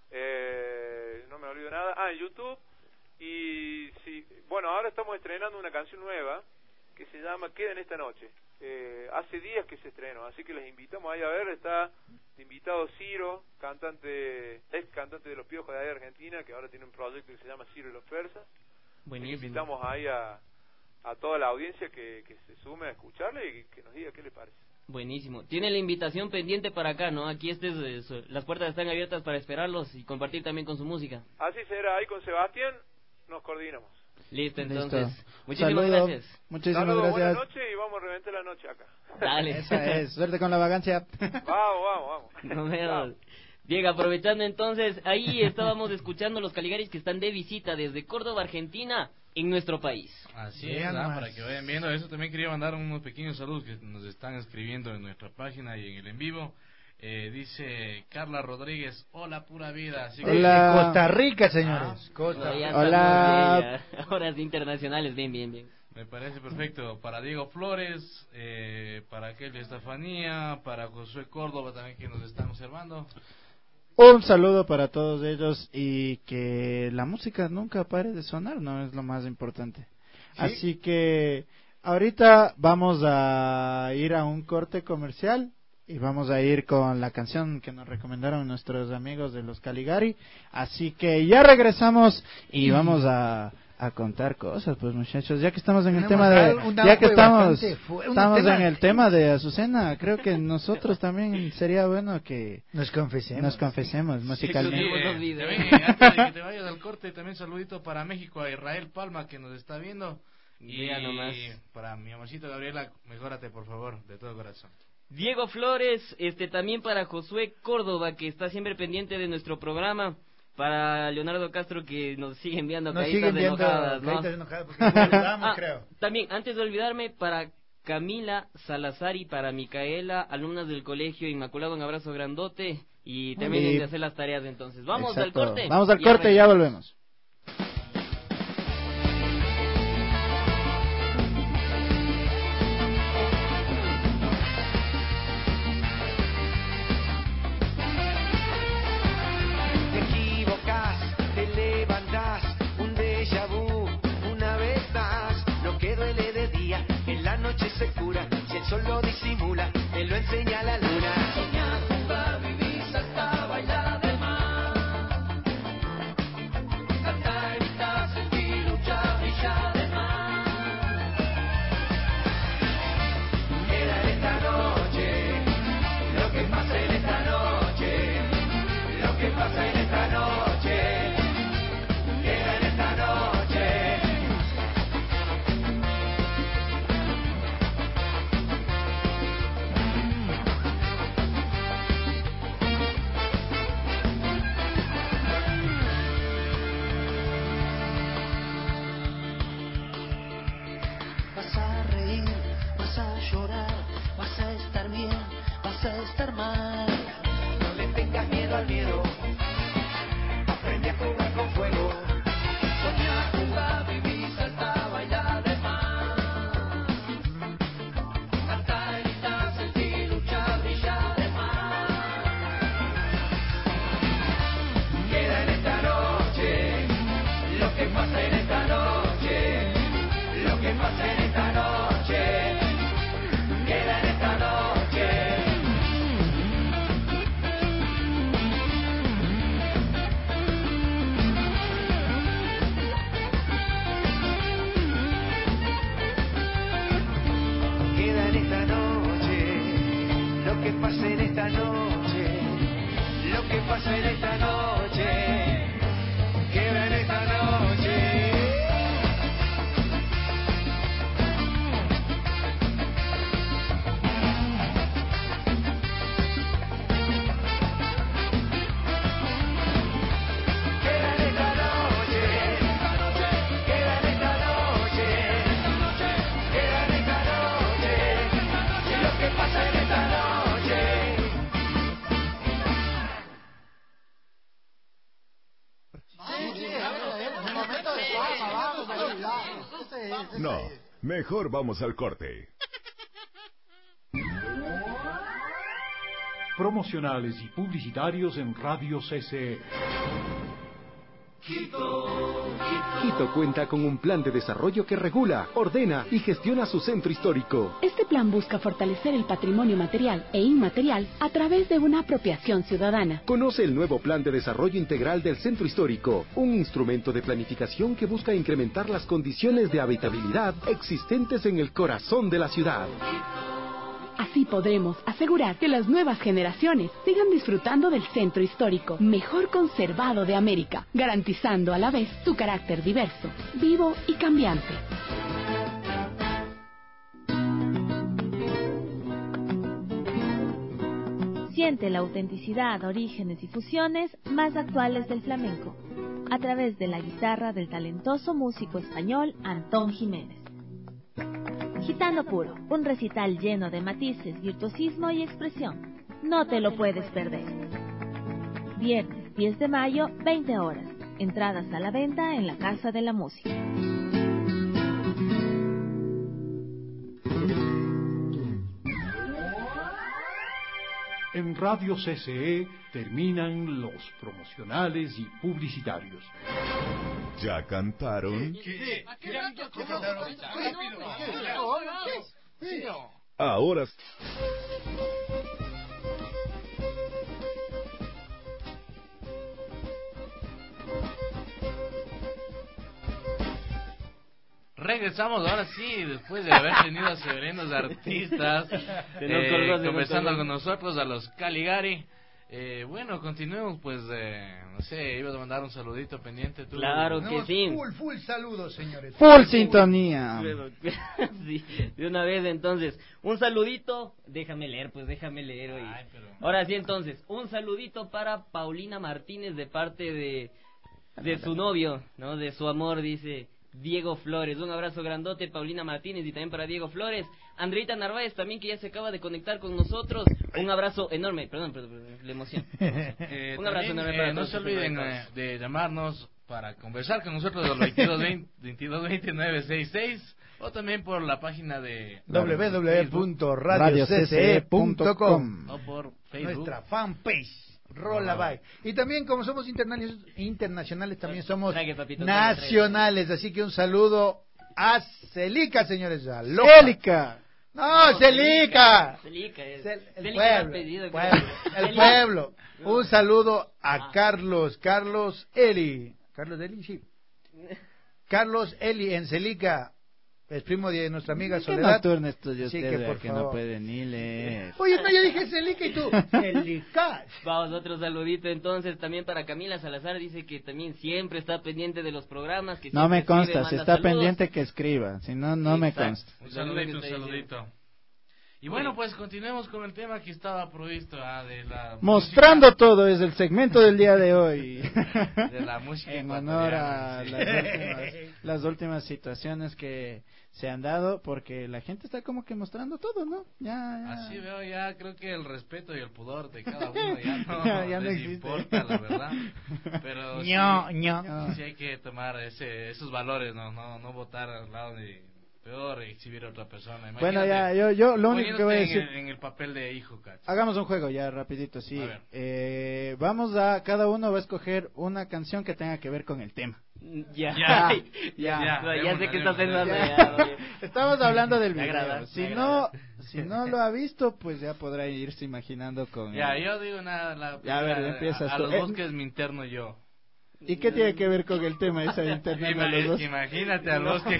eh, no me olvido nada, ah, en YouTube, y sí, bueno, ahora estamos estrenando una canción nueva que se llama Queden esta noche. eh, hace días que se estrenó, así que les invitamos ahí a ver. Está de invitado Ciro, cantante, ex cantante de Los Piojos de ahí de Argentina, que ahora tiene un proyecto que se llama Ciro y los Persas. Buenísimo. Invitamos ahí a, a toda la audiencia que, que se sume a escucharle y que nos diga qué le parece. Buenísimo. Tiene la invitación pendiente para acá, ¿no? Aquí este es, es, las puertas están abiertas para esperarlos y compartir también con su música. Así será, ahí con Sebastián nos coordinamos. Listo, entonces. Listo. Muchísimas Saludo. gracias. Muchísimas Saludos, gracias. buenas noches y vamos a reventar la noche acá. Dale. Esa es. Suerte con la vagancia. Vamos, vamos, vamos. Nos vemos. Bien, aprovechando entonces, ahí estábamos escuchando los Caligaris que están de visita desde Córdoba, Argentina, en nuestro país. Así es, ¿ah? Para que vayan viendo. Eso también quería mandar unos pequeños saludos que nos están escribiendo en nuestra página y en el en vivo. Eh, dice Carla Rodríguez, hola pura vida. Así que... Hola. Costa Rica, señores. Ah, Costa Rica. Hola. Horas internacionales, bien, bien, bien. Me parece perfecto. Para Diego Flores, eh, para Kelly Estefanía, para Josué Córdoba también que nos están observando. Un saludo para todos ellos y que la música nunca pare de sonar, ¿no? Es lo más importante. ¿Sí? Así que ahorita vamos a ir a un corte comercial y vamos a ir con la canción que nos recomendaron nuestros amigos de los Caligari. Así que ya regresamos y vamos a... a contar cosas, pues muchachos, ya que estamos en el tema de, ya que estamos, estamos en el tema de Azucena, creo que nosotros también sería bueno que nos confesemos, nos confesemos musicalmente. Sí, eh, también, eh, antes de que te vayas al corte, también saludito para México a Israel Palma que nos está viendo y nomás. para mi amorcito Gabriela, mejórate por favor, de todo corazón. Diego Flores, este también para Josué Córdoba que está siempre pendiente de nuestro programa. Para Leonardo Castro que nos sigue enviando nos caritas sigue enviando enojadas, ¿no? caritas enojadas porque nos saludamos, ah, creo. También, antes de olvidarme, para Camila Salazar y para Micaela, alumnas del colegio Inmaculado, un abrazo grandote y terminen sí. de hacer las tareas entonces. Vamos Exacto. al corte. Vamos al corte y ya volvemos. Se cura, si el sol lo disimula, me lo enseña la luna. Soñar, jugar, vivir, saltar, bailar de mar. Cantar, gritar, sentir, luchar, brillar de mar. Queda en esta noche, lo que pasa en esta noche, lo que pasa en esta noche, queda en esta noche. No le tengas miedo al miedo, aprende a jugar con fuego. Soñar, jugar, vivir, saltar, bailar de mar. Cantar, gritar, sentir, luchar, brillar de mar. Queda en esta noche lo que pasa en esta noche, lo que pasa en esta noche. Queda en esta noche. Lo que pasa en esta noche, lo que pasa en esta noche, queda en esta noche. Queda en esta noche, queda en esta noche, queda en esta noche, lo que pasa en esta noche. No, mejor vamos al corte. Promocionales y publicitarios en Radio C C. Quito cuenta con un plan de desarrollo que regula, ordena y gestiona su centro histórico. Este plan busca fortalecer el patrimonio material e inmaterial a través de una apropiación ciudadana. Conoce el nuevo Plan de Desarrollo Integral del Centro Histórico, un instrumento de planificación que busca incrementar las condiciones de habitabilidad existentes en el corazón de la ciudad. Así podremos asegurar que las nuevas generaciones sigan disfrutando del centro histórico mejor conservado de América, garantizando a la vez su carácter diverso, vivo y cambiante. Siente la autenticidad, orígenes y fusiones más actuales del flamenco, a través de la guitarra del talentoso músico español Antón Jiménez. Gitano Puro, un recital lleno de matices, virtuosismo y expresión. No te lo puedes perder. Viernes diez de mayo, veinte horas. Entradas a la venta en la Casa de la Música. En Radio C C E terminan los promocionales y publicitarios. ¿Ya cantaron? Ahora... Regresamos ahora sí, después de haber tenido a serenos artistas eh, conversando con nosotros, a los Caligari. Eh, bueno, continuemos, pues, eh, no sé, ibas a mandar un saludito pendiente tú. Claro que sí. Full, full saludos, señores. Full sintonía. Sí, de una vez entonces, un saludito, déjame leer, pues déjame leer hoy. Ay, pero... Ahora sí entonces, un saludito para Paulina Martínez de parte de, de su novio, ¿no? De su amor, dice... Diego Flores, un abrazo grandote, Paulina Martínez, y también para Diego Flores. Andreita Narváez también, que ya se acaba de conectar con nosotros, un abrazo enorme, perdón, perdón, perdón la emoción. eh, un abrazo también, enorme eh, para no todos. se olviden eh, de llamarnos para conversar con nosotros al veintidós veinte nueve sesenta y seis o también por la página de doble u doble u doble u punto radio c c e punto com o por Facebook, nuestra fanpage. Rola Bye. Y también, como somos internacionales, internacionales también somos trague, papito, nacionales. Trague. Así que un saludo a Celica, señores. A Celica. No, no, Celica. Celica es. Cel el Celica pueblo. Pedido, pueblo el pueblo. Un saludo a ah. Carlos, Carlos Eli. Carlos Eli, sí. Carlos Eli en Celica. Es primo de nuestra amiga Soledad. ¿Qué estudio sí, usted, que por que favor. No puede ni leer. Oye, no, yo dije Celica y tú. Celica. Vamos, otro saludito entonces también para Camila Salazar. Dice que también siempre está pendiente de los programas. Que no me consta, escribe, si está saludos. pendiente que escriba. Si no, no me consta. Un saludito, un saludito. Y bueno, pues continuemos con el tema que estaba previsto, ah, de la Mostrando música, todo es el segmento del día de hoy. De la música en honor a sí. las, últimas, las últimas situaciones que se han dado, porque la gente está como que mostrando todo, ¿no? Ya, ya. Así veo, ya creo que el respeto y el pudor de cada uno ya no, ya, ya les no importa, la verdad. Pero ño, sí, ño. sí hay que tomar ese, esos valores, no, no, no votar al lado de peor exhibir a otra persona. Imagínate, bueno, ya, yo, yo lo único que voy a decir... En el, en el papel de hijo, Cacho. Hagamos un juego ya, rapidito, sí. Eh, vamos a, cada uno va a escoger una canción que tenga que ver con el tema. Ya, ya, ya, ya, ya, ya sé que estás pensando. Estamos hablando del video. Agrada, si no, si no lo ha visto, pues ya podrá irse imaginando con... Ya, el... yo digo nada, la, ya, a ver, a, empiezas a, a los eh, bosques mi interno yo. ¿Y qué tiene que ver con el tema esa interna? Ima, de los dos? Imagínate al bosque.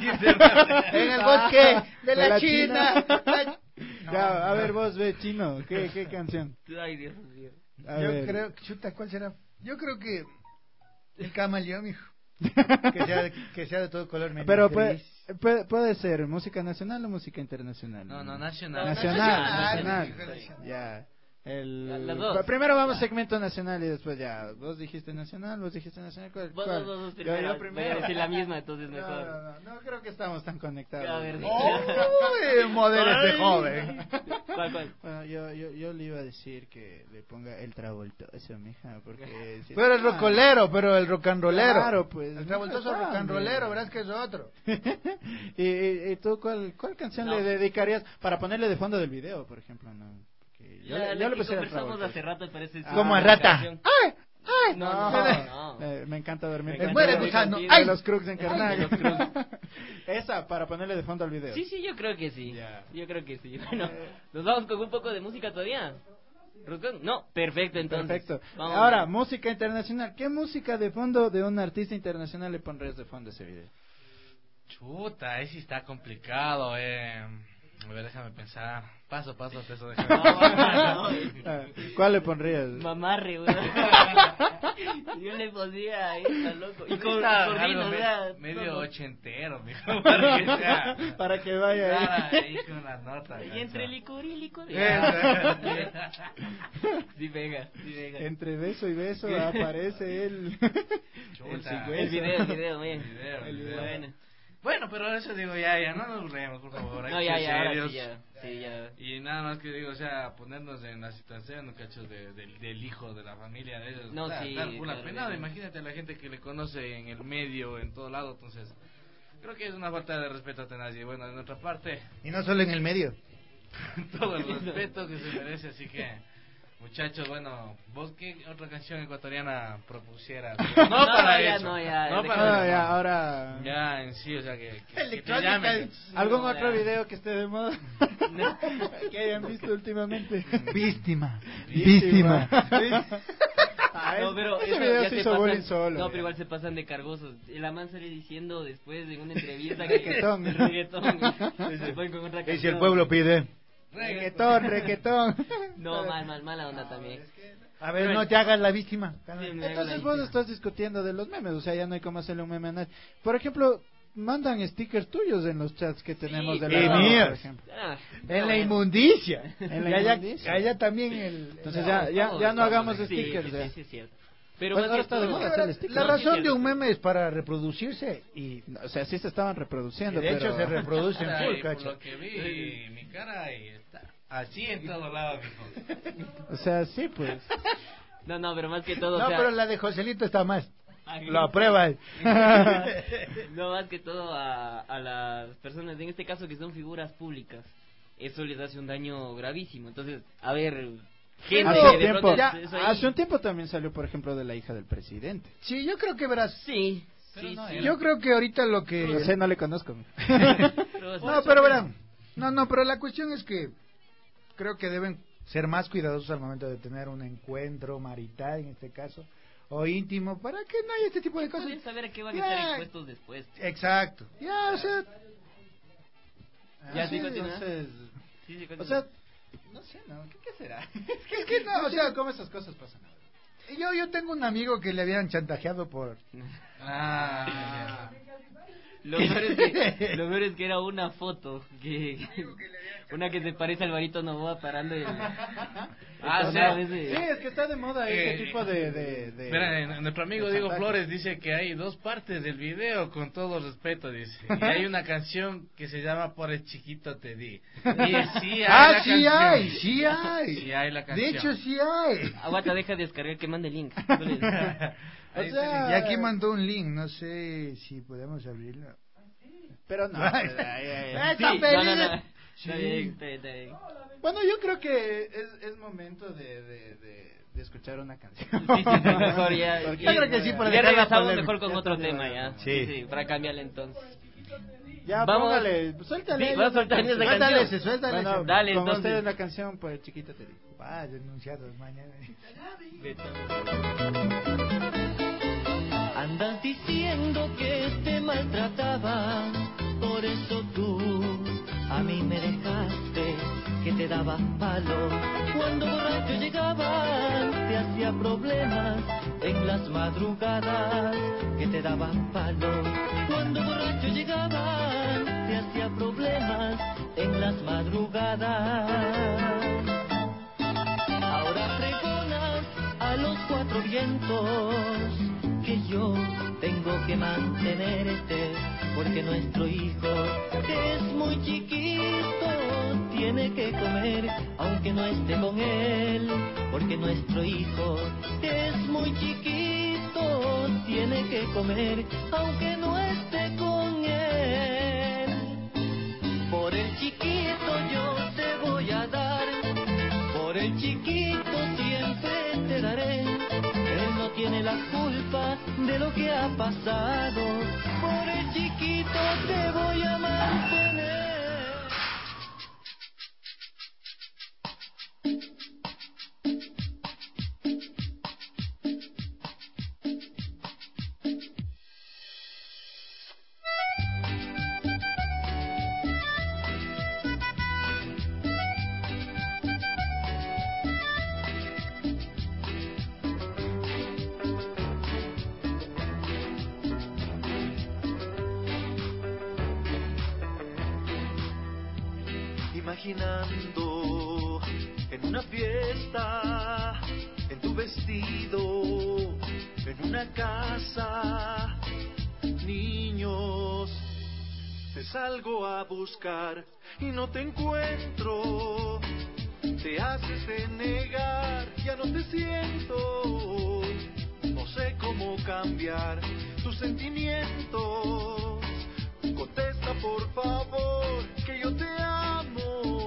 En el bosque de la, de la China. China. No, ya, a ver vos, ve, Chino, ¿qué, qué canción? Ay, Dios mío. A Yo ver. creo, chuta, ¿cuál será? Yo creo que el camaleón, mijo. Que sea, que sea de todo color. Pero puede, puede, puede ser música nacional o música internacional. No, no, nacional. Nacional, nacional. nacional. nacional. Ya. El... Las dos. Primero vamos segmento nacional y después ya. Vos dijiste nacional, vos dijiste nacional. ¿Cuál? Vos, ¿Cuál? Vos, vos, yo, yo primero. Voy a decir la misma, entonces no, mejor. No, no, no creo que estamos tan conectados. A ver, ¡oh! Modérese, joven. ¿Cuál, cuál? Bueno, yo, yo, yo le iba a decir que le ponga el travoltoso, mija, porque... Si tú eres ah, rocolero, pero el rock and rollero. Claro, pues. El travoltoso rock and rollero, verás que es otro. ¿Y, y, y tú cuál, cuál canción no. le dedicarías para ponerle de fondo del video, por ejemplo? No. Yo, ya, le, yo le conversamos hace rato, parece. Ah, como a rata. ¡Ay! ¡Ay! No, no, no. Eh, me encanta dormir. Me muere gusano. ¡Ay! Los Crux encarnados. Esa, para ponerle de fondo al video. Sí, sí, yo creo que sí. Yeah. Yo creo que sí. Bueno, ¿nos vamos con un poco de música todavía? No, perfecto, entonces. Perfecto. Vamos Ahora, bien. música internacional. ¿Qué música de fondo de un artista internacional le pondrías de fondo a ese video? Chuta, ahí sí está complicado, eh. A ver, déjame pensar. Paso, paso, eso déjame. ¿Cuál le pondrías? Mamarre, güey. Yo le pondría ahí, está loco. Y con corrido, me, medio todo. Ochentero, mijo, para que, sea, para que vaya ahí. ahí con las notas. Y entre licor y licor. Sí pega, sí pega. Entre beso y beso aparece el... el, el video, el video, bien. El video, el video. Bueno. Bueno, pero eso digo, ya, ya, no nos burlemos, por favor. No, ya, ya, ahora sí, ya, sí, ya. Y nada más que digo, o sea, ponernos en la situación, cachos, de, de, del hijo, de la familia de ellos. No, da, sí. Dar una claro, penada, bien. Imagínate a la gente que le conoce en el medio, en todo lado, entonces, creo que es una falta de respeto a nadie. Bueno, de nuestra parte. Y no solo en el medio. Todo el respeto que se merece, así que... Muchachos, bueno, ¿vos qué otra canción ecuatoriana propusieras? No, no para ya, eso. No, ya, no para no, ya, ahora... Ya, en sí, o sea, que, que, que te llamen. ¿Algún no, otro ya. video que esté de moda? No. Que hayan visto últimamente. Víctima. Víctima. Ah, no, pero ese video ya se hizo bullying solo. No, ya. pero igual se pasan de cargosos. La man sale diciendo después en una entrevista que... Reggaetón. El reggaetón. Se ponen con otra canción. Y si el pueblo pide... Reggaetón, reggaetón. No, mal, mal, mala onda también. A ver, no te hagas la víctima. Sí, entonces vos estás discutiendo de los memes, o sea, ya no hay cómo hacerle un meme a nadie. Por ejemplo, mandan stickers tuyos en los chats que tenemos sí, de la la míos, por ejemplo. Ah, en la inmundicia. En la allá, inmundicia. allá también el... Entonces ya, ya, ya no hagamos stickers. Sí, ya. sí, sí, es cierto. Pero pues ahora está de moda hacer stickers. La razón de un meme es para reproducirse y... O sea, sí se estaban reproduciendo, de hecho pero... se reproducen full, por cacho. lo que vi, mi cara y está así en todos lados, mijo. O sea, sí, pues... No, no, pero más que todo... No, o sea... pero la de Joselito está más... Lo aprueba. No, más que todo a, a las personas, en este caso que son figuras públicas, eso les hace un daño gravísimo. Entonces, a ver... Gente hace, que un de tiempo, ya, hace un tiempo también salió, por ejemplo, de la hija del presidente. Sí, yo creo que verás. Sí, sí, no, sí. Yo creo que ahorita lo que... No sé, no le conozco. No, pero verán. No, no, pero la cuestión es que creo que deben ser más cuidadosos al momento de tener un encuentro marital, en este caso, o íntimo, para que no haya este tipo de cosas. Pueden saber a qué van a ya. estar expuestos después. Exacto. Ya, o sea... Ya, ah, sí, sí, continúa. entonces, sí, sí, o sea... No sé, no, ¿qué, qué será? Es que, es que no, no o sea, cómo esas cosas pasan. Yo yo tengo un amigo que le habían chantajeado por... Ah, lo peor es que, lo peor es que era una foto que, que una que se parece al Alvarito Novoa parando el... Ah, o sea, ese... sí, es que está de moda eh, ese tipo de... de, de Espera, nuestro amigo Diego Flores dice que hay dos partes del video, con todo respeto, dice. Y hay una canción que se llama Por el chiquito te di. Y sí hay ah, la sí canción. hay, sí hay. Sí hay la canción. De hecho, sí hay. Aguanta, deja de descargar que mande el link. O sea, y aquí mandó un link, no sé si podemos abrirlo. Pero no. Ay, pues, ay, ay, ay. sí, Está feliz. No, no, no. Sí. Está bien, está bien, está bien. Bueno, yo creo que es, es momento de, de, de, de escuchar una canción. Sí, sí, sí, mejor ya. Porque yo creo que sí, para ya dejar la regresamos polémica. mejor con Ya otro está tema, bien. ya. Sí. Sí, sí, para cambiarle entonces. Ya, Vamos. póngale, suéltale. Sí, vas a soltar esa Suéltale canción. ese, suéltale Bueno, ese. Dale, con entonces. ustedes la canción Por el chiquito te digo. Va, denunciados mañana. Andas diciendo que te maltrataba, por eso tú a mí me dejaste, que te dabas palo. Cuando borracho llegaban, te hacía problemas en las madrugadas, que te daban palo. Cuando borracho llegaban, te hacía problemas en las madrugadas. Ahora pregonas a los cuatro vientos que yo tengo que mantenerte, porque nuestro hijo es muy chiquito, tiene que comer aunque no esté con él, porque nuestro hijo es muy chiquito, tiene que comer aunque no esté con él. Por el chiquito yo te voy a dar, por el chiquito siempre te daré, él no tiene la culpa de lo que ha pasado. Por el chiquito te voy a mantener. Imaginando en una fiesta, en tu vestido, en una casa, niños, te salgo a buscar y no te encuentro, te haces de negar, ya no te siento, no sé cómo cambiar tus sentimientos, contesta por favor que yo te amo.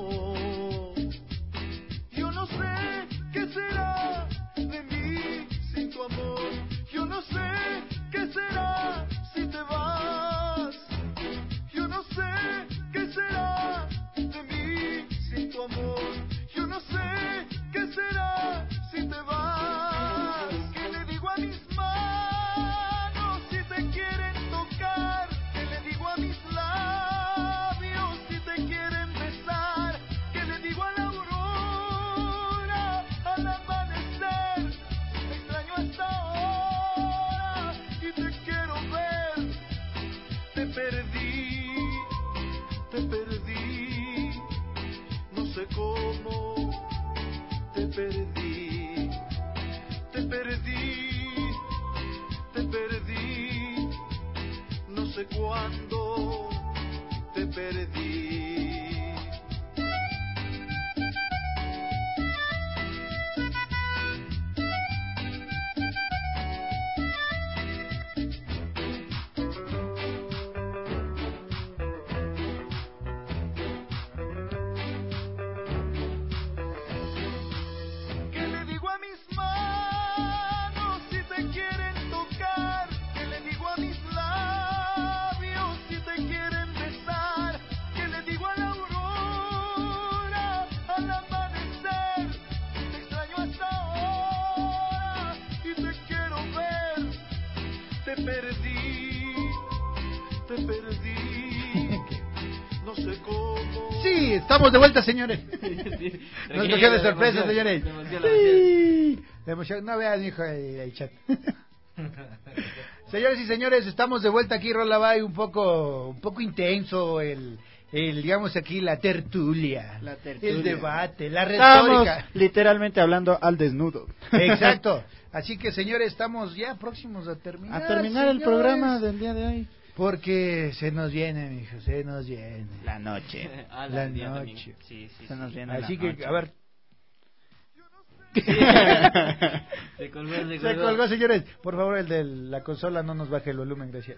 Yo no sé qué será de mí sin tu amor. Yo no sé qué será si te vas. Yo no sé qué será de mí sin tu amor. Yo no sé qué será si te vas. ¿Qué le digo a mis manos si te quieren tocar? ¿Qué le digo a mis labios si te quieren besar? ¿Qué le digo a la aurora al amanecer? Te extraño hasta ahora y te quiero ver. Te perdí, te perdí, no sé cómo. Te perdí, te perdí, te perdí, no sé cuándo te perdí. ¿Qué le digo a mis manos si te quieren tocar? ¿Qué le digo a mis labios si te quieren besar? ¿Qué le digo a la aurora al amanecer? Te extraño hasta ahora y te quiero ver. Te perdí, te perdí, no sé cómo. Sí, estamos de vuelta, señores. Nos cogió de sorpresa, señores. Sí, de emoción. No veas, hijo, el, el chat. Señores y señores, estamos de vuelta aquí, Rolabay, un poco, un poco intenso el, el, digamos aquí la tertulia, La tertulia. el debate, la Estamos retórica. literalmente hablando al desnudo. Exacto. Así que, señores, estamos ya próximos a terminar. A terminar el señores. programa del día de hoy. Porque se nos viene, mijo, se nos viene. La noche. Ah, La el día también. noche. Sí, sí, Se sí. nos viene Así la que, noche. a ver. Se colgó, se Se colgó. colgó, señores. Por favor, el de la consola no nos baje el volumen, gracias.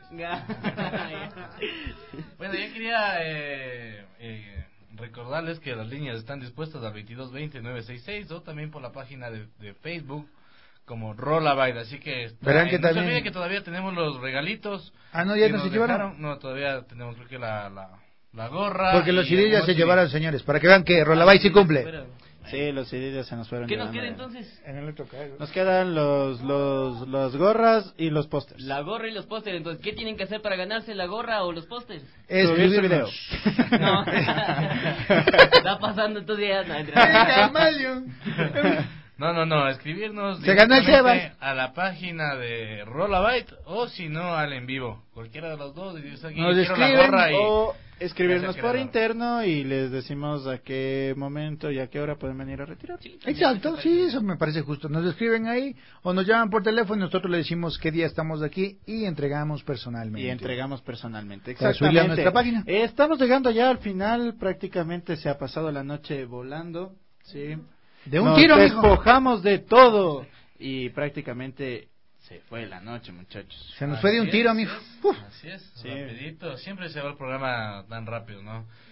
Bueno, yo quería eh, eh, recordarles que las líneas están dispuestas al veintidós veinte nueve sesenta y seis o también por la página de, de Facebook como Rolabide, así que está, Verán que eh, no también- se olviden que todavía tenemos los regalitos. Ah, no, ya que no se nos llevaron. dejaron. No, todavía tenemos creo que la, la, la gorra. Porque los y C D ya algunos se C D. llevaron, señores, para que vean que Rolabay sí cumple. Sí, los C D ya se nos fueron. ¿Qué nos llevando. queda entonces? En el otro caso. Nos quedan los, los, los gorras y los pósters. La gorra y los pósters. Entonces, ¿qué tienen que hacer para ganarse la gorra o los pósters? Subir su video. No. Está pasando entonces ya. No, entre- No, no, no, escribirnos Se ganó el directamente Sebas. a la página de Rolabite o si no al en vivo, cualquiera de los dos. Y dice aquí, Nos quiero la escriben gorra y o escribirnos ya se por quedaron. interno y les decimos a qué momento y a qué hora pueden venir a retirar. Exacto, sí, eso me parece justo. Nos escriben ahí o nos llaman por teléfono y nosotros le decimos qué día estamos aquí y entregamos personalmente. Y entregamos personalmente. Para subirle a nuestra página. Eh, estamos llegando ya al final, prácticamente se ha pasado la noche volando, sí. De un Nos tiro, mijo. despojamos de todo y prácticamente se fue la noche, muchachos. Se nos fue de un Así tiro, es, mijo. así es, Así es, Sí. rapidito. Siempre se va el programa tan rápido, ¿no?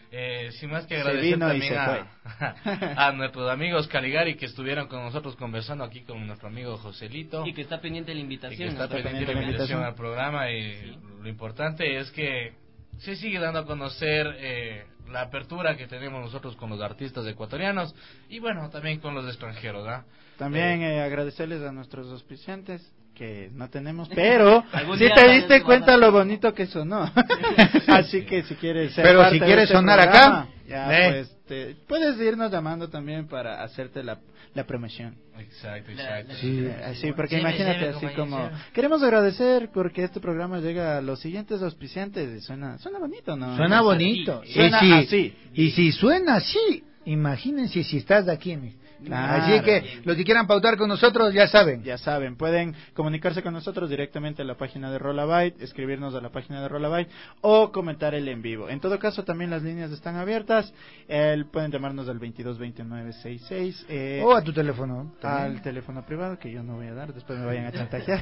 Eh, sin más que Se agradecer vino y también se a, a nuestros amigos Caligari que estuvieron con nosotros conversando aquí con nuestro amigo Joselito. Y que está pendiente la invitación. Y que está ¿no? pendiente la invitación al programa. Y sí. Lo importante es que se sigue dando a conocer eh, la apertura que tenemos nosotros con los artistas ecuatorianos y bueno, también con los extranjeros, ¿verdad? También eh, eh, agradecerles a nuestros auspiciantes, que no tenemos, pero si día te diste cuenta lo bonito que sonó. Así que si quieres ser pero parte si de quieres este sonar programa, acá, ya, eh. pues te, puedes irnos llamando también para hacerte la, la promoción. Exacto, exacto. Sí, así, porque Lleve, imagínate lleve, así compañero. como queremos agradecer porque este programa llega a los siguientes auspiciantes y suena suena bonito, ¿no? Suena bonito. Sí, suena y si, así. Y si suena así, imagínense si estás de aquí. Mi. Claro. Así que los que quieran pautar con nosotros ya saben. Ya saben, pueden comunicarse con nosotros directamente a la página de Rollabyte, escribirnos a la página de Rollabyte o comentar el en vivo. En todo caso, también las líneas están abiertas. El, pueden llamarnos al veintidós veintinueve sesenta y seis. Eh, o a tu teléfono. También. Al teléfono privado, que yo no voy a dar, después me vayan a chantajear.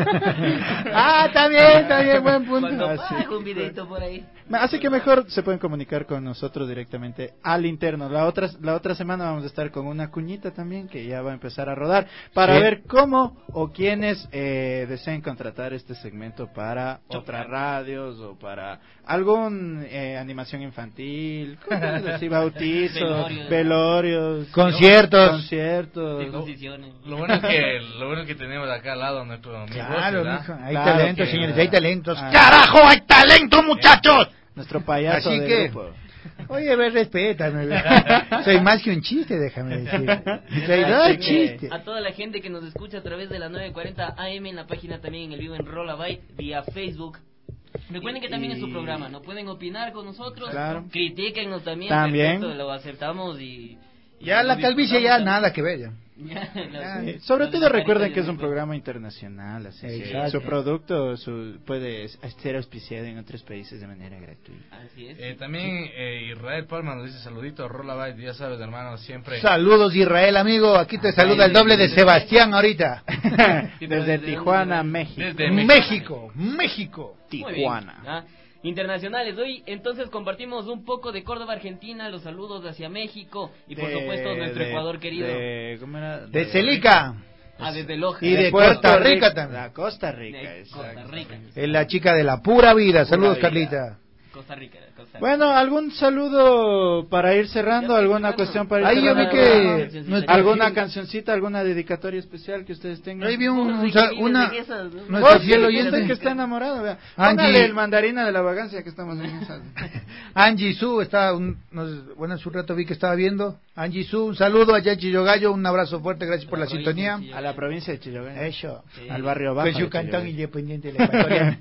ah, también, también, buen punto. Cuando Así, pague un videito por ahí. Así que mejor se pueden comunicar con nosotros directamente al interno. La otra, la otra semana vamos a estar con una cuñita también que ya va a empezar a rodar para sí. ver cómo o quiénes eh, deseen contratar este segmento para otras radios o para algún eh, animación infantil, así, bautizos, velorios, velorios conciertos, conciertos. Lo bueno es que lo bueno es que tenemos acá al lado nuestro amigo. Claro, mijo, hay claro talentos, que, señores, hay talentos. Ah, ¡Carajo, hay talento, muchachos! Nuestro payaso Así de que, grupo. Oye, ve, respétame. Soy más que un chiste, déjame decir. Soy dos chistes. A toda la gente que nos escucha a través de la nueve cuarenta A M en la página también en el vivo en Rollabyte vía Facebook. Recuerden que también y... es su programa, ¿no? Pueden opinar con nosotros, claro. Critíquennos también, también. Perfecto, lo aceptamos y... y ya la calvicie ya también. nada que ver ya. Ya, ah, sí. Sobre todo recuerden que es un programa internacional, así que su producto su, puede ser auspiciado en otros países de manera gratuita. Así es. Eh, también eh, Israel Palma nos dice saludito, Rollabyte, ya sabes, hermano, siempre. Saludos Israel, amigo, aquí te saluda el doble de Sebastián ahorita. Desde Tijuana, México. Desde México, México, Tijuana. ¿Ah? Internacionales, hoy entonces compartimos un poco de Córdoba, Argentina, los saludos hacia México y por de, supuesto nuestro de, Ecuador querido. De, ¿cómo era? de, de Celica. Ah, desde Loja. Y de, de Costa Rica, Rica también. La Costa Rica. De Costa Rica. Es la chica de la pura vida. Pura Saludos, vida. Carlita. Costa Rica, Costa Rica. Bueno, algún saludo para ir cerrando, alguna cerrando. cuestión para ir Ahí cerrando. Yo vi que no, alguna cancioncita, alguna dedicatoria especial que ustedes tengan. Ahí vi un, un, una esas, ¿no? Nuestro fiel oyente que está enamorado, vea. Póngale el mandarina de la vagancia que estamos en esa. Angie Su está un, nos, bueno, hace un rato vi que estaba viendo. Angie Su, un saludo a Chillogallo, un abrazo fuerte, gracias por la, la sintonía. A la provincia de Chillogallo. Eso. Sí. Al barrio bajo. Con su cantón independiente de la Ecuatoriana.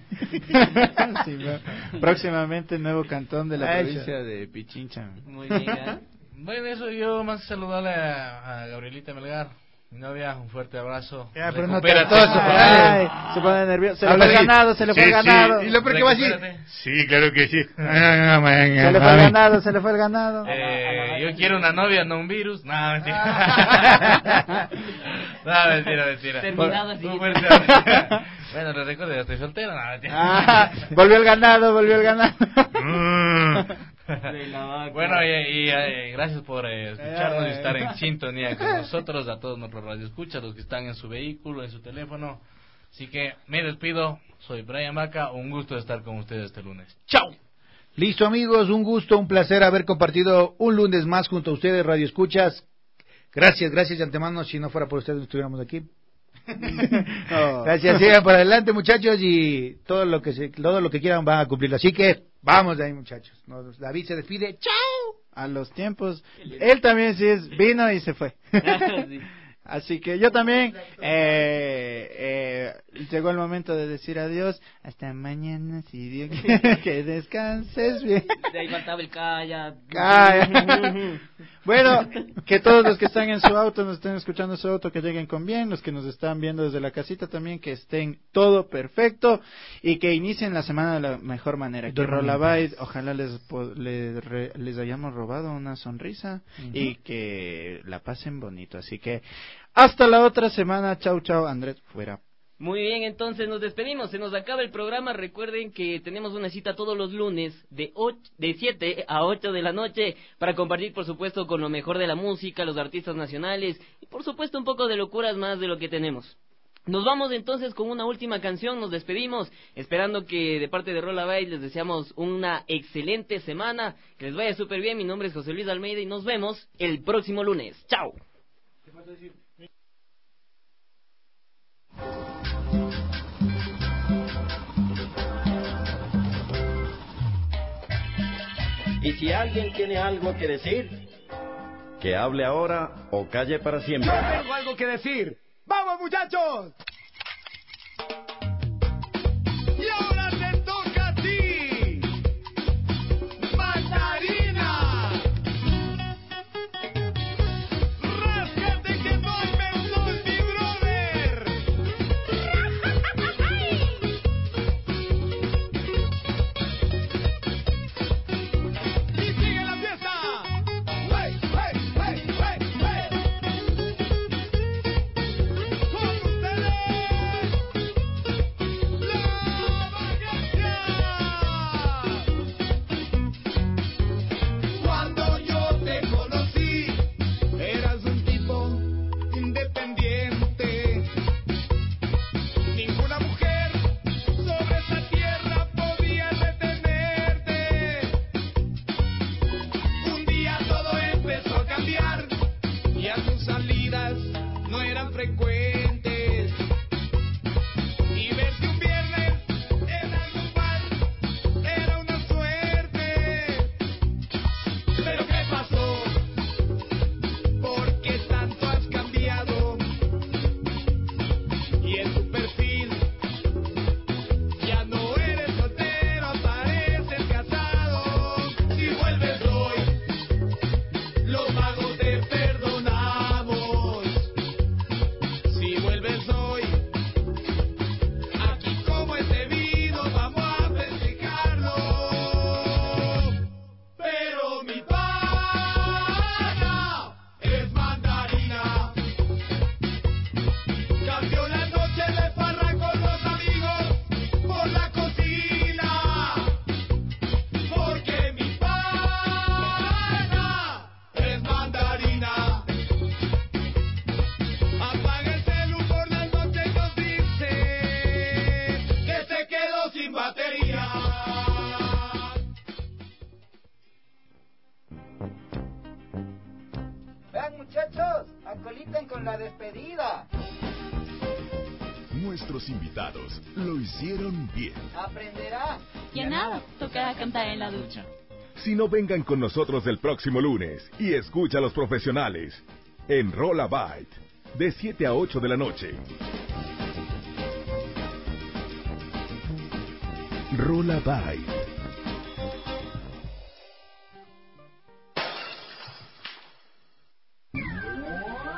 Sí, no. Próximamente nuevo cantón de la Eso. provincia de Pichincha. Muy bien, ¿eh? Bueno, eso yo más que saludarle a, a Gabrielita Melgar, mi novia, un fuerte abrazo. Ya, pero no te todo eso. Ay, se pone nervioso. Se le fue el ganado, se le fue el ganado. ¿Y lo peor que va a decir? Sí, claro que sí. Se le fue el ganado, se le fue el ganado. Eh, yo quiero una novia, no un virus. No, mentira. No, mentira, mentira. Terminado así. Bueno, les recuerdo, ya estoy soltero. No, mentira. Ah, volvió el ganado, volvió el ganado. Bueno, y, y, y gracias por eh, escucharnos y estar en sintonía con nosotros, a todos nuestros radioescuchas, los que están en su vehículo, en su teléfono. Así que me despido, soy Brian Vaca, un gusto de estar con ustedes este lunes. ¡Chao! Listo, amigos, un gusto, un placer haber compartido un lunes más junto a ustedes, radioescuchas. Gracias, gracias de antemano, si no fuera por ustedes no estuviéramos aquí. Oh. Gracias, sigan por adelante, muchachos, y todo lo que se, todo lo que quieran van a cumplirlo. Así que vamos de ahí, muchachos. Nos, David se despide. ¡Chao! A los tiempos. Él también sí es, vino y se fue. Sí. Así que yo también eh, eh, llegó el momento de decir adiós. Hasta mañana, si Dios quiere, que descanses bien. De ahí faltaba el calla. Calla. Bueno, que todos los que están en su auto, nos estén escuchando en su auto, que lleguen con bien. Los que nos están viendo desde la casita también, que estén todo perfecto. Y que inicien la semana de la mejor manera. Que Rollabyte, ojalá les, les, les hayamos robado una sonrisa. Uh-huh. Y que la pasen bonito. Así que hasta la otra semana. Chau, chau. Andrés, fuera. Muy bien, entonces nos despedimos, se nos acaba el programa. Recuerden que tenemos una cita todos los lunes de ocho, de siete a ocho de la noche para compartir, por supuesto, con lo mejor de la música, los artistas nacionales y, por supuesto, un poco de locuras más de lo que tenemos. Nos vamos entonces con una última canción, nos despedimos, esperando que de parte de Rola Bay les deseamos una excelente semana, que les vaya súper bien. Mi nombre es José Luis Almeida y nos vemos el próximo lunes. ¡Chao! Y si alguien tiene algo que decir, que hable ahora o calle para siempre. Yo tengo algo que decir. ¡Vamos, muchachos! Y ahora te toca a ti, Mandarina. Ráscate que no hay perdón, mi brother. Y sigue la fiesta. ¡Hey, hey, hey, hey, hey! Cuando yo te conocí, eras un tipo independiente. Ninguna mujer sobre esta tierra podía detenerte. Un día todo empezó a cambiar, ya tus salidas no eran frecuentes. Y verte un viernes en algún bar era una suerte. Pero ¿qué pasó? ¿Por qué tanto has cambiado? Y en tu perfil ya no eres soltero, pareces casado. Si vuelves hoy, los magos te perdonamos. Si vuelves hoy, aquí como es debido, vamos a festejarlo. Pero mi pana es Mandarina. Cambió la noche de farra con los amigos por la cocina. Porque mi pana es Mandarina. Apaga el celu por la noche y nos dice que se quedó sin batería. Vean, muchachos, acoliten con la despedida. Nuestros invitados lo hicieron bien. Aprenderá. Y a nada, tocará cantar en la ducha. Si no, vengan con nosotros el próximo lunes y escucha a los profesionales en Rola Byte de siete a ocho de la noche. Rola Byte.